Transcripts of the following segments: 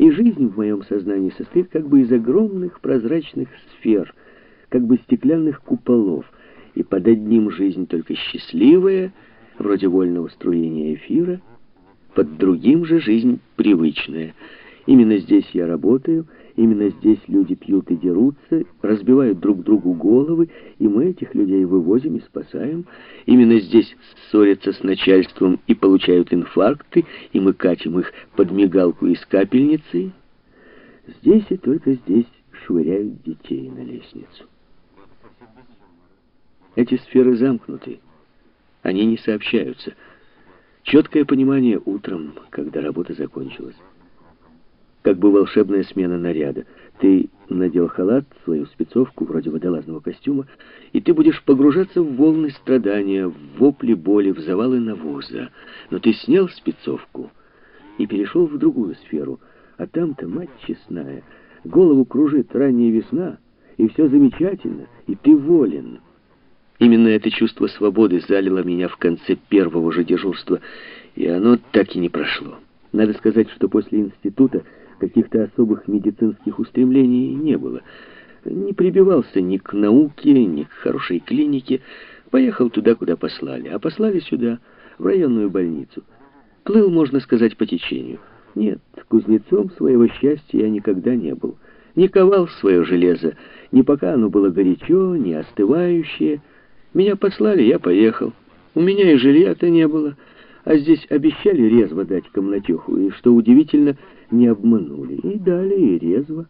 И жизнь в моем сознании состоит как бы из огромных прозрачных сфер, как бы стеклянных куполов, и под одним жизнь только счастливая, вроде вольного струения эфира, под другим же жизнь привычная. Именно здесь я работаю, именно здесь люди пьют и дерутся, разбивают друг другу головы, и мы этих людей вывозим и спасаем. Именно здесь ссорятся с начальством и получают инфаркты, и мы катим их под мигалку из капельницы. Здесь и только здесь швыряют детей на лестницу. Эти сферы замкнуты, они не сообщаются. Четкое понимание утром, когда работа закончилась. Как бы волшебная смена наряда. Ты надел халат, свою спецовку, вроде водолазного костюма, и ты будешь погружаться в волны страдания, в вопли боли, в завалы навоза. Но ты снял спецовку и перешел в другую сферу. А там-то, мать честная, голову кружит ранняя весна, и все замечательно, и ты волен. Именно это чувство свободы залило меня в конце первого же дежурства, и оно так и не прошло. Надо сказать, что после института каких-то особых медицинских устремлений не было. Не прибивался ни к науке, ни к хорошей клинике. Поехал туда, куда послали. А послали сюда, в районную больницу. Плыл, можно сказать, по течению. Нет, кузнецом своего счастья я никогда не был. Не ковал свое железо, ни пока оно было горячо, ни остывающее. Меня послали, я поехал. У меня и жилья-то не было. А здесь обещали резво дать комнатеху, и, что удивительно, не обманули. И дали, и резво.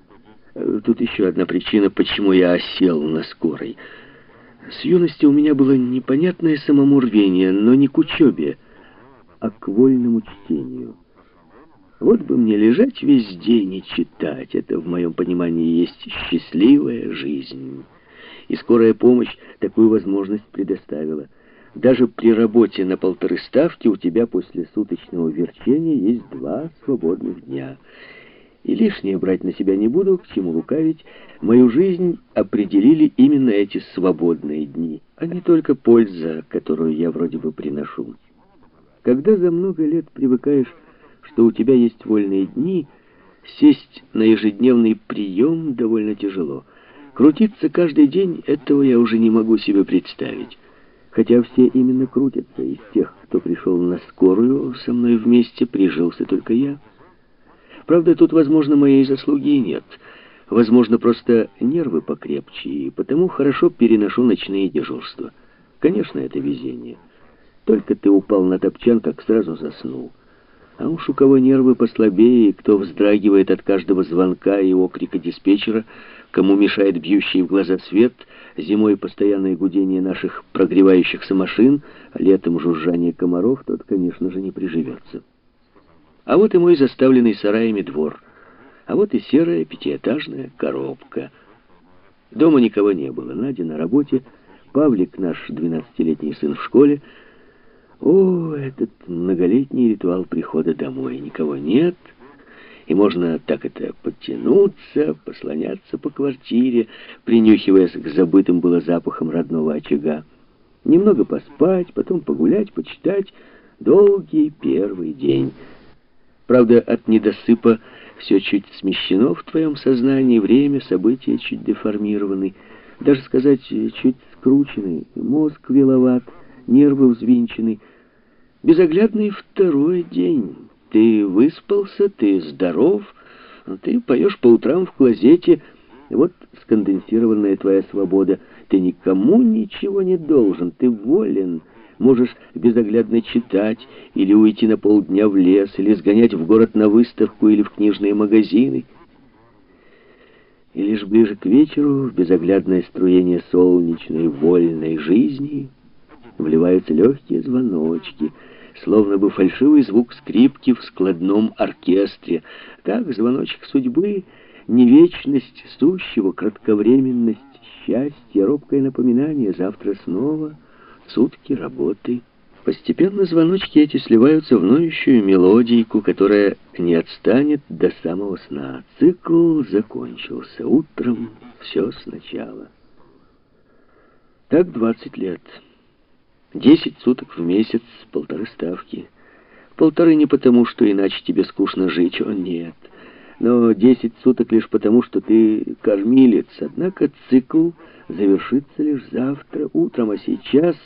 Тут еще одна причина, почему я осел на скорой. С юности у меня было непонятное самому рвение, но не к учебе, а к вольному чтению. Вот бы мне лежать весь день и читать. Это, в моем понимании, есть счастливая жизнь. И скорая помощь такую возможность предоставила. Даже при работе на 1,5 ставки у тебя после суточного верчения есть 2 свободных дня. И лишнее брать на себя не буду, к чему лукавить. Мою жизнь определили именно эти свободные дни, а не только польза, которую я вроде бы приношу. Когда за много лет привыкаешь, что у тебя есть вольные дни, сесть на ежедневный прием довольно тяжело. Крутиться каждый день, этого я уже не могу себе представить. Хотя все именно крутятся. Из тех, кто пришел на скорую со мной вместе, прижился только я. Правда, тут, возможно, моей заслуги и нет. Возможно, просто нервы покрепче, и потому хорошо переношу ночные дежурства. Конечно, это везение. Только ты упал на топчан, как сразу заснул. А уж у кого нервы послабее, и кто вздрагивает от каждого звонка и окрика диспетчера, кому мешает бьющий в глаза свет, зимой постоянное гудение наших прогревающихся машин, а летом жужжание комаров, тот, конечно же, не приживется. А вот и мой заставленный сараями двор. А вот и серая 5-этажная коробка. Дома никого не было. Надя на работе, Павлик, наш 12-летний сын, в школе. О, этот многолетний ритуал прихода домой. Никого нет, и можно так это подтянуться, послоняться по квартире, принюхиваясь к забытым было запахам родного очага. Немного поспать, потом погулять, почитать. Долгий первый день. Правда, от недосыпа все чуть смещено в твоем сознании, время, события чуть деформированы, даже сказать, чуть скручены, мозг виловат, нервы взвинчены. Безоглядный второй день. Ты выспался, ты здоров, ты поешь по утрам в клозете. Вот сконденсированная твоя свобода. Ты никому ничего не должен, ты волен. Можешь безоглядно читать, или уйти на полдня в лес, или сгонять в город на выставку, или в книжные магазины. И лишь ближе к вечеру в безоглядное струение солнечной, вольной жизни вливаются легкие звоночки, словно бы фальшивый звук скрипки в складном оркестре. Так, звоночек судьбы, не вечность сущего, кратковременность счастья, робкое напоминание, завтра снова сутки работы. Постепенно звоночки эти сливаются в ноющую мелодийку, которая не отстанет до самого сна. Цикл закончился. Утром все сначала. Так 20 лет. 10 суток в месяц, 1,5 ставки. 1,5 не потому, что иначе тебе скучно жить, о нет. но 10 суток лишь потому, что ты кормилец. Однако цикл завершится лишь завтра утром, а сейчас...